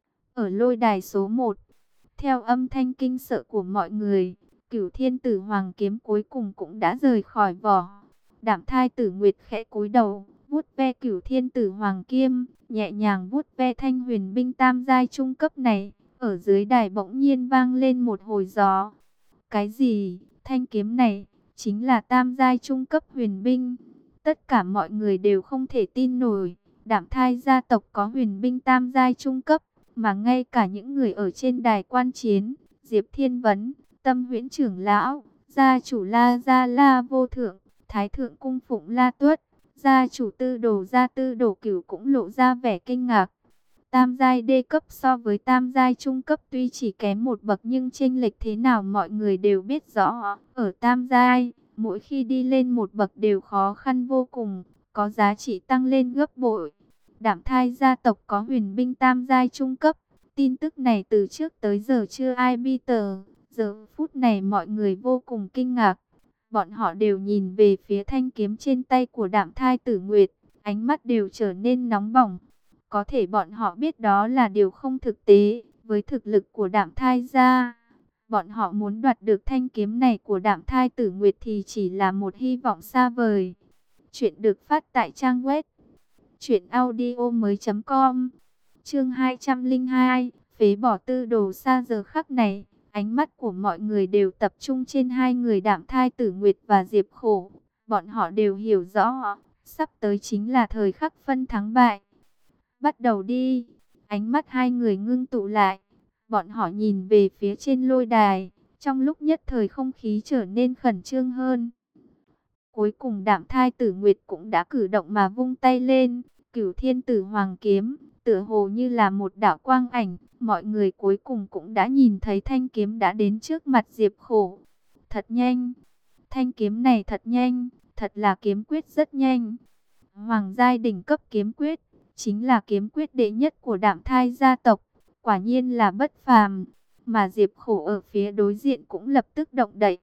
Ở lôi đài số 1, theo âm thanh kinh sợ của mọi người, Cửu Thiên Tử Hoàng kiếm cuối cùng cũng đã rời khỏi vỏ. Đạm Thai Tử Nguyệt khẽ cúi đầu, vuốt ve Cửu Thiên Tử Hoàng kiếm, nhẹ nhàng vuốt ve thanh huyền binh tam giai trung cấp này. Ở dưới đài bỗng nhiên vang lên một hồi gió. Cái gì? Thanh kiếm này chính là tam giai trung cấp huyền binh. Tất cả mọi người đều không thể tin nổi. Đạm Thai gia tộc có huyền binh tam giai trung cấp, mà ngay cả những người ở trên đài quan chiến, Diệp Thiên Vấn, Tâm Huyễn trưởng lão, gia chủ La Gia La Vô Thượng, Thái thượng cung phụng La Tuất, gia chủ Tư Đồ gia Tư Đồ Cửu cũng lộ ra vẻ kinh ngạc. Tam giai đê cấp so với tam giai trung cấp tuy chỉ kém một bậc, nhưng chênh lệch thế nào mọi người đều biết rõ. Ở tam giai, mỗi khi đi lên một bậc đều khó khăn vô cùng, có giá trị tăng lên gấp bội. Đạm Thai gia tộc có huyền binh tam giai trung cấp, tin tức này từ trước tới giờ chưa ai bi tờ. Giờ phút này mọi người vô cùng kinh ngạc. Bọn họ đều nhìn về phía thanh kiếm trên tay của Đạm Thai Tử Nguyệt, ánh mắt đều trở nên nóng bỏng. Có thể bọn họ biết đó là điều không thực tế, với thực lực của Đạm Thai gia. Bọn họ muốn đoạt được thanh kiếm này của Đạm Thai Tử Nguyệt thì chỉ là một hy vọng xa vời. Chuyện được phát tại trang web truyệnaudiomoi.com. Chương 202, phế bỏ Tư Đồ Sa. Giờ khắc này, ánh mắt của mọi người đều tập trung trên hai người Đạm Thai Tử Nguyệt và Diệp Khổ. Bọn họ đều hiểu rõ, sắp tới chính là thời khắc phân thắng bại. Bắt đầu đi. Ánh mắt hai người ngưng tụ lại. Bọn họ nhìn về phía trên lôi đài. Trong lúc nhất thời không khí trở nên khẩn trương hơn. Cuối cùng Đạm Thai Tử Nguyệt cũng đã cử động mà vung tay lên. Cửu Thiên Tử Hoàng kiếm, tựa hồ như là một đạo quang ảnh. Mọi người cuối cùng cũng đã nhìn thấy thanh kiếm đã đến trước mặt Diệp Khổ. Thật nhanh. Thanh kiếm này thật nhanh. Thật là kiếm quyết rất nhanh. Hoàng giai đỉnh cấp kiếm quyết, chính là kiếm quyết đệ nhất của Đạm Thai gia tộc, quả nhiên là bất phàm. Mà Diệp Khổ ở phía đối diện cũng lập tức động đậy.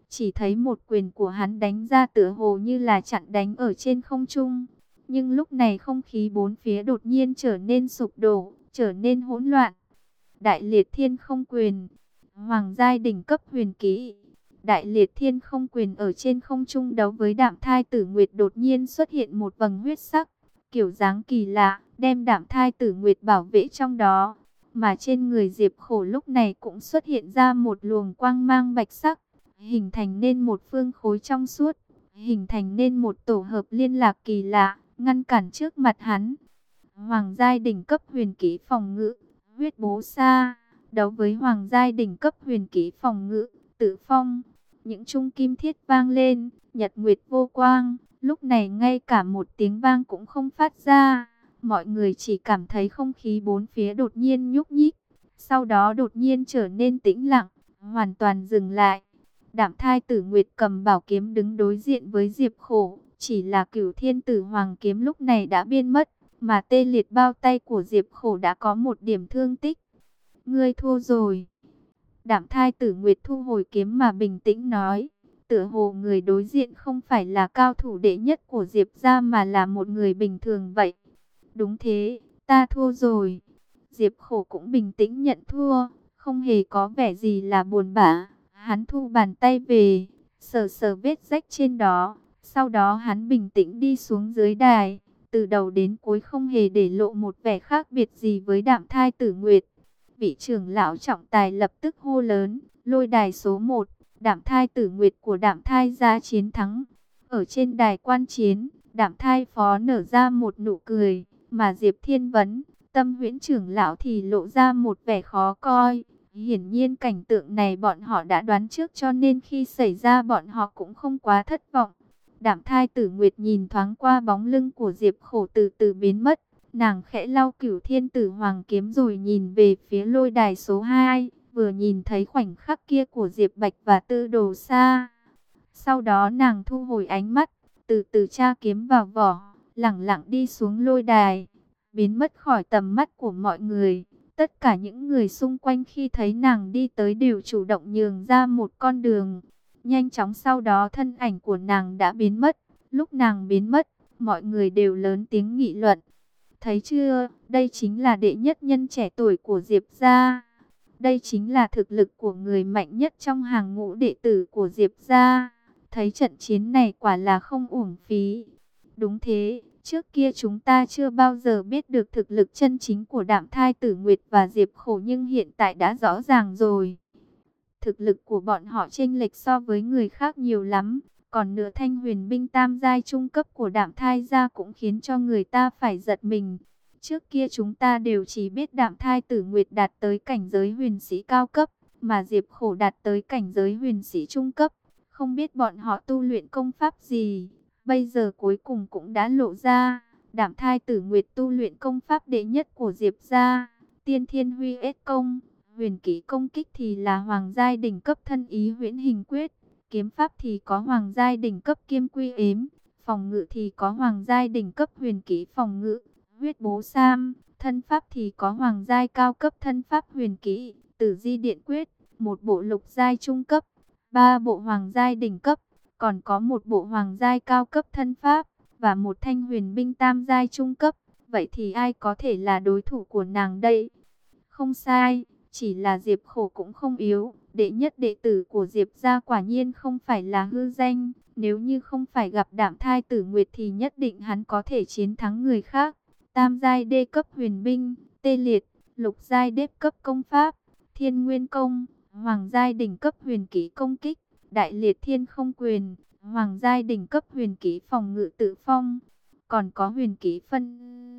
Chỉ thấy một quyền của hắn đánh ra tựa hồ như là chặn đánh ở trên không trung. Nhưng lúc này không khí bốn phía đột nhiên trở nên sụp đổ, trở nên hỗn loạn. Đại liệt thiên không quyền, hoàng giai đỉnh cấp huyền kỹ. Đại liệt thiên không quyền ở trên không trung đấu với Đạm Thai Tử Nguyệt, đột nhiên xuất hiện một vầng huyết sắc, kiểu dáng kỳ lạ, đem Đạm Thai Tử Nguyệt bảo vệ trong đó. Mà trên người Diệp Khổ lúc này cũng xuất hiện ra một luồng quang mang bạch sắc, hình thành nên một phương khối trong suốt, hình thành nên một tổ hợp liên lạc kỳ lạ, ngăn cản trước mặt hắn. Hoàng giai đỉnh cấp huyền kỹ phòng ngự, huyết bố sa, đấu với hoàng giai đỉnh cấp huyền kỹ phòng ngự, Tử Phong. Những trung kim thiết vang lên, nhật nguyệt vô quang, lúc này ngay cả một tiếng vang cũng không phát ra. Mọi người chỉ cảm thấy không khí bốn phía đột nhiên nhúc nhích, sau đó đột nhiên trở nên tĩnh lặng, hoàn toàn dừng lại. Đạm Thai Tử Nguyệt cầm bảo kiếm đứng đối diện với Diệp Khổ, chỉ là Cửu Thiên Tử Hoàng kiếm lúc này đã biến mất, mà tê liệt bao tay của Diệp Khổ đã có một điểm thương tích. Ngươi thua rồi. Đạm Thai Tử Nguyệt thu hồi kiếm mà bình tĩnh nói, tựa hồ người đối diện không phải là cao thủ đệ nhất của Diệp gia mà là một người bình thường vậy. Đúng thế, ta thua rồi. Diệp Khổ cũng bình tĩnh nhận thua, không hề có vẻ gì là buồn bã. Hắn thu bàn tay về, sờ sờ vết rách trên đó. Sau đó hắn bình tĩnh đi xuống dưới đài, từ đầu đến cuối không hề để lộ một vẻ khác biệt gì với Đạm Thai Tử Nguyệt. Vị trưởng lão trọng tài lập tức hô lớn, lôi đài số 1, Đạm Thai Tử Nguyệt của Đạm Thai gia chiến thắng. Ở trên đài quan chiến, Đạm Thai phó nở ra một nụ cười, mà Diệp Thiên Vấn, Tâm Huyễn trưởng lão thì lộ ra một vẻ khó coi. Hiển nhiên cảnh tượng này bọn họ đã đoán trước, cho nên khi xảy ra bọn họ cũng không quá thất vọng. Đạm Thai Tử Nguyệt nhìn thoáng qua bóng lưng của Diệp Khổ từ từ biến mất. Nàng khẽ lau Cửu Thiên Tử Hoàng kiếm rồi nhìn về phía lôi đài số 2, vừa nhìn thấy khoảnh khắc kia của Diệp Bạch và Tư Đồ Sa. Sau đó nàng thu hồi ánh mắt, từ từ tra kiếm vào vỏ, lẳng lặng đi xuống lôi đài, biến mất khỏi tầm mắt của mọi người. Tất cả những người xung quanh khi thấy nàng đi tới đều chủ động nhường ra một con đường. Nhanh chóng sau đó thân ảnh của nàng đã biến mất. Lúc nàng biến mất, mọi người đều lớn tiếng nghị luận. Thấy chưa, đây chính là đệ nhất nhân trẻ tuổi của Diệp gia. Đây chính là thực lực của người mạnh nhất trong hàng ngũ đệ tử của Diệp gia. Thấy trận chiến này quả là không uổng phí. Đúng thế, trước kia chúng ta chưa bao giờ biết được thực lực chân chính của Đạm Thai Tử Nguyệt và Diệp Khổ, nhưng hiện tại đã rõ ràng rồi. Thực lực của bọn họ chênh lệch so với người khác nhiều lắm. Còn nữa thanh huyền binh tam giai trung cấp của Đạm Thai gia cũng khiến cho người ta phải giật mình. Trước kia chúng ta đều chỉ biết Đạm Thai Tử Nguyệt đạt tới cảnh giới huyền sĩ cao cấp, mà Diệp Khổ đạt tới cảnh giới huyền sĩ trung cấp. Không biết bọn họ tu luyện công pháp gì. Bây giờ cuối cùng cũng đã lộ ra. Đạm Thai Tử Nguyệt tu luyện công pháp đệ nhất của Diệp gia, Tiên Thiên Huy Ết Công. Huyền kỹ công kích thì là hoàng giai đỉnh cấp thân ý huyễn hình quyết. Kiếm pháp thì có hoàng giai đỉnh cấp kiêm quy ếm. Phòng ngự thì có hoàng giai đỉnh cấp huyền kỹ phòng ngự, huyết bố sam. Thân pháp thì có hoàng giai cao cấp thân pháp huyền kỹ, Tử Di Điện Quyết. Một bộ lục giai trung cấp, 3 bộ hoàng giai đỉnh cấp, còn có một bộ hoàng giai cao cấp thân pháp, và một thanh huyền binh tam giai trung cấp. Vậy thì ai có thể là đối thủ của nàng đây? Không sai, chỉ là Diệp Khổ cũng không yếu. Đệ nhất đệ tử của Diệp gia quả nhiên không phải là hư danh. Nếu như không phải gặp Đạm Thai Tử Nguyệt thì nhất định hắn có thể chiến thắng người khác. Tam giai đê cấp huyền binh, tê liệt, lục giai đếp cấp công pháp, thiên nguyên công, hoàng giai đỉnh cấp huyền kỹ công kích, đại liệt thiên không quyền, hoàng giai đỉnh cấp huyền kỹ phòng ngự tự phong. Còn có huyền kỹ phân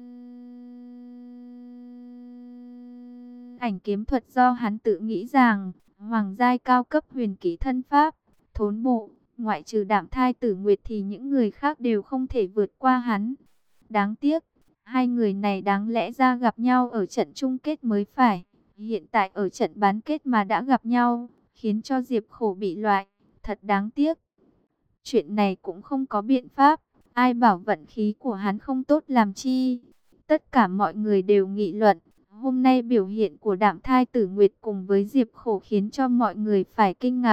ảnh kiếm thuật do hắn tự nghĩ rằng, hoàng giai cao cấp huyền kỹ thân pháp, thốn bộ. Ngoại trừ Đạm Thai Tử Nguyệt thì những người khác đều không thể vượt qua hắn. Đáng tiếc, hai người này đáng lẽ ra gặp nhau ở trận chung kết mới phải. Hiện tại ở trận bán kết mà đã gặp nhau, khiến cho Diệp Khổ bị loại. Thật đáng tiếc. Chuyện này cũng không có biện pháp. Ai bảo vận khí của hắn không tốt làm chi. Tất cả mọi người đều nghị luận. Hôm nay biểu hiện của Đạm Thai Tử Nguyệt cùng với Diệp Khổ khiến cho mọi người phải kinh ngạc.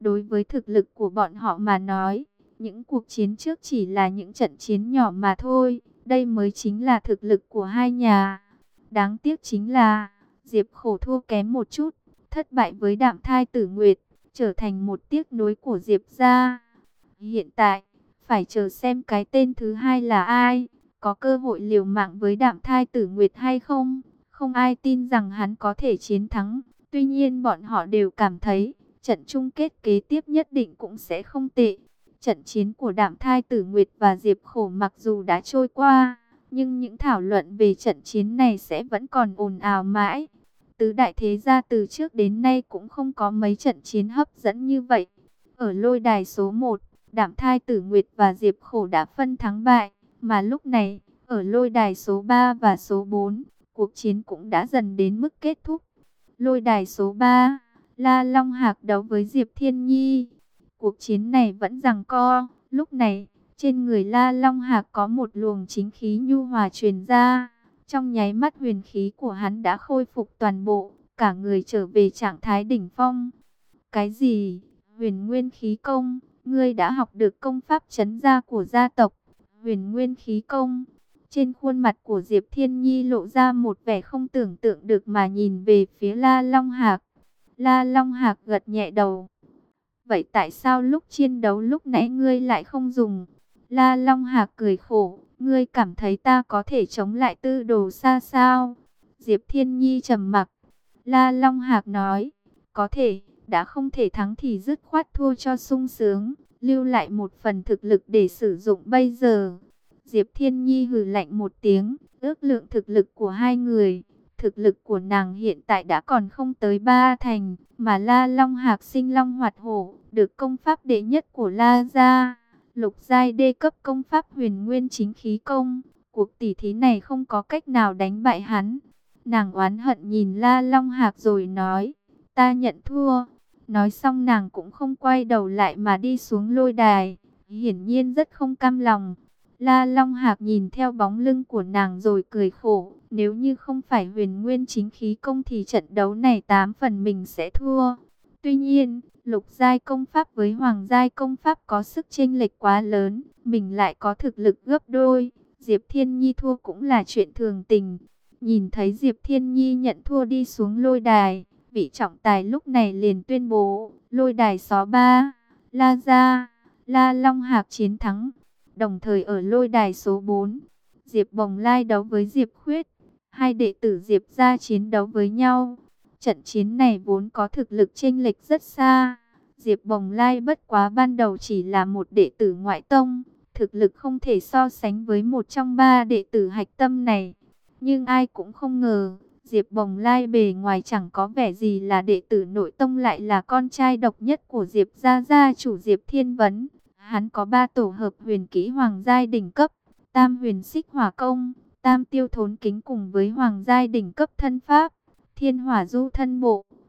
Đối với thực lực của bọn họ mà nói, những cuộc chiến trước chỉ là những trận chiến nhỏ mà thôi. Đây mới chính là thực lực của hai nhà. Đáng tiếc chính là Diệp Khổ thua kém một chút, thất bại với Đạm Thai Tử Nguyệt, trở thành một tiếc nuối của Diệp gia. Hiện tại, phải chờ xem cái tên thứ hai là ai, có cơ hội liều mạng với Đạm Thai Tử Nguyệt hay không. Không ai tin rằng hắn có thể chiến thắng. Tuy nhiên bọn họ đều cảm thấy trận chung kết kế tiếp nhất định cũng sẽ không tệ. Trận chiến của Đạm Thai Tử Nguyệt và Diệp Khổ mặc dù đã trôi qua, nhưng những thảo luận về trận chiến này sẽ vẫn còn ồn ào mãi. Tứ đại thế gia từ trước đến nay cũng không có mấy trận chiến hấp dẫn như vậy. Ở lôi đài số 1, Đạm Thai Tử Nguyệt và Diệp Khổ đã phân thắng bại. Mà lúc này, ở lôi đài số 3 và số 4, cuộc chiến cũng đã dần đến mức kết thúc. Lôi đài số 3, La Long Hạc đấu với Diệp Thiên Nhi. Cuộc chiến này vẫn giằng co. Lúc này, trên người La Long Hạc có một luồng chính khí nhu hòa truyền ra. Trong nháy mắt huyền khí của hắn đã khôi phục toàn bộ, cả người trở về trạng thái đỉnh phong. Cái gì? Huyền Nguyên Khí Công, ngươi đã học được công pháp trấn gia của gia tộc. Huyền Nguyên Khí Công. Trên khuôn mặt của Diệp Thiên Nhi lộ ra một vẻ không tưởng tượng được mà nhìn về phía La Long Hạc. La Long Hạc gật nhẹ đầu. Vậy tại sao lúc chiến đấu lúc nãy ngươi lại không dùng? La Long Hạc cười khổ, ngươi cảm thấy ta có thể chống lại Tư Đồ Sa sao? Diệp Thiên Nhi trầm mặc. La Long Hạc nói, có thể, đã không thể thắng thì dứt khoát thua cho sung sướng, lưu lại một phần thực lực để sử dụng bây giờ. Diệp Thiên Nhi hừ lạnh một tiếng, ước lượng thực lực của hai người. Thực lực của nàng hiện tại đã còn không tới 3 thành, mà La Long Hạc sinh long hoạt hổ, được công pháp đệ nhất của La gia, lục giai đê cấp công pháp Huyền Nguyên Chính Khí Công. Cuộc tỷ thí này không có cách nào đánh bại hắn. Nàng oán hận nhìn La Long Hạc rồi nói, ta nhận thua. Nói xong nàng cũng không quay đầu lại mà đi xuống lôi đài, hiển nhiên rất không cam lòng. La Long Hạc nhìn theo bóng lưng của nàng rồi cười khổ. Nếu như không phải Huyền Nguyên Chính Khí Công thì trận đấu này 8 phần mình sẽ thua. Tuy nhiên, lục giai công pháp với hoàng giai công pháp có sức chênh lệch quá lớn. Mình lại có thực lực gấp đôi. Diệp Thiên Nhi thua cũng là chuyện thường tình. Nhìn thấy Diệp Thiên Nhi nhận thua đi xuống lôi đài, vị trọng tài lúc này liền tuyên bố lôi đài số 3, La gia, La Long Hạc chiến thắng. Đồng thời ở lôi đài số 4, Diệp Bồng Lai đấu với Diệp Khuyết. Hai đệ tử Diệp gia chiến đấu với nhau. Trận chiến này vốn có thực lực chênh lệch rất xa. Diệp Bồng Lai bất quá ban đầu chỉ là một đệ tử ngoại tông, thực lực không thể so sánh với một trong 3 đệ tử hạch tâm này. Nhưng ai cũng không ngờ, Diệp Bồng Lai bề ngoài chẳng có vẻ gì là đệ tử nội tông lại là con trai độc nhất của Diệp gia gia chủ Diệp Thiên Vấn. Hắn có 3 tổ hợp huyền kỹ hoàng giai đỉnh cấp, Tam Huyền Xích Hỏa Công, Tam Tiêu Thốn Kính cùng với hoàng giai đỉnh cấp thân pháp, Thiên Hỏa Du Thân Bộ.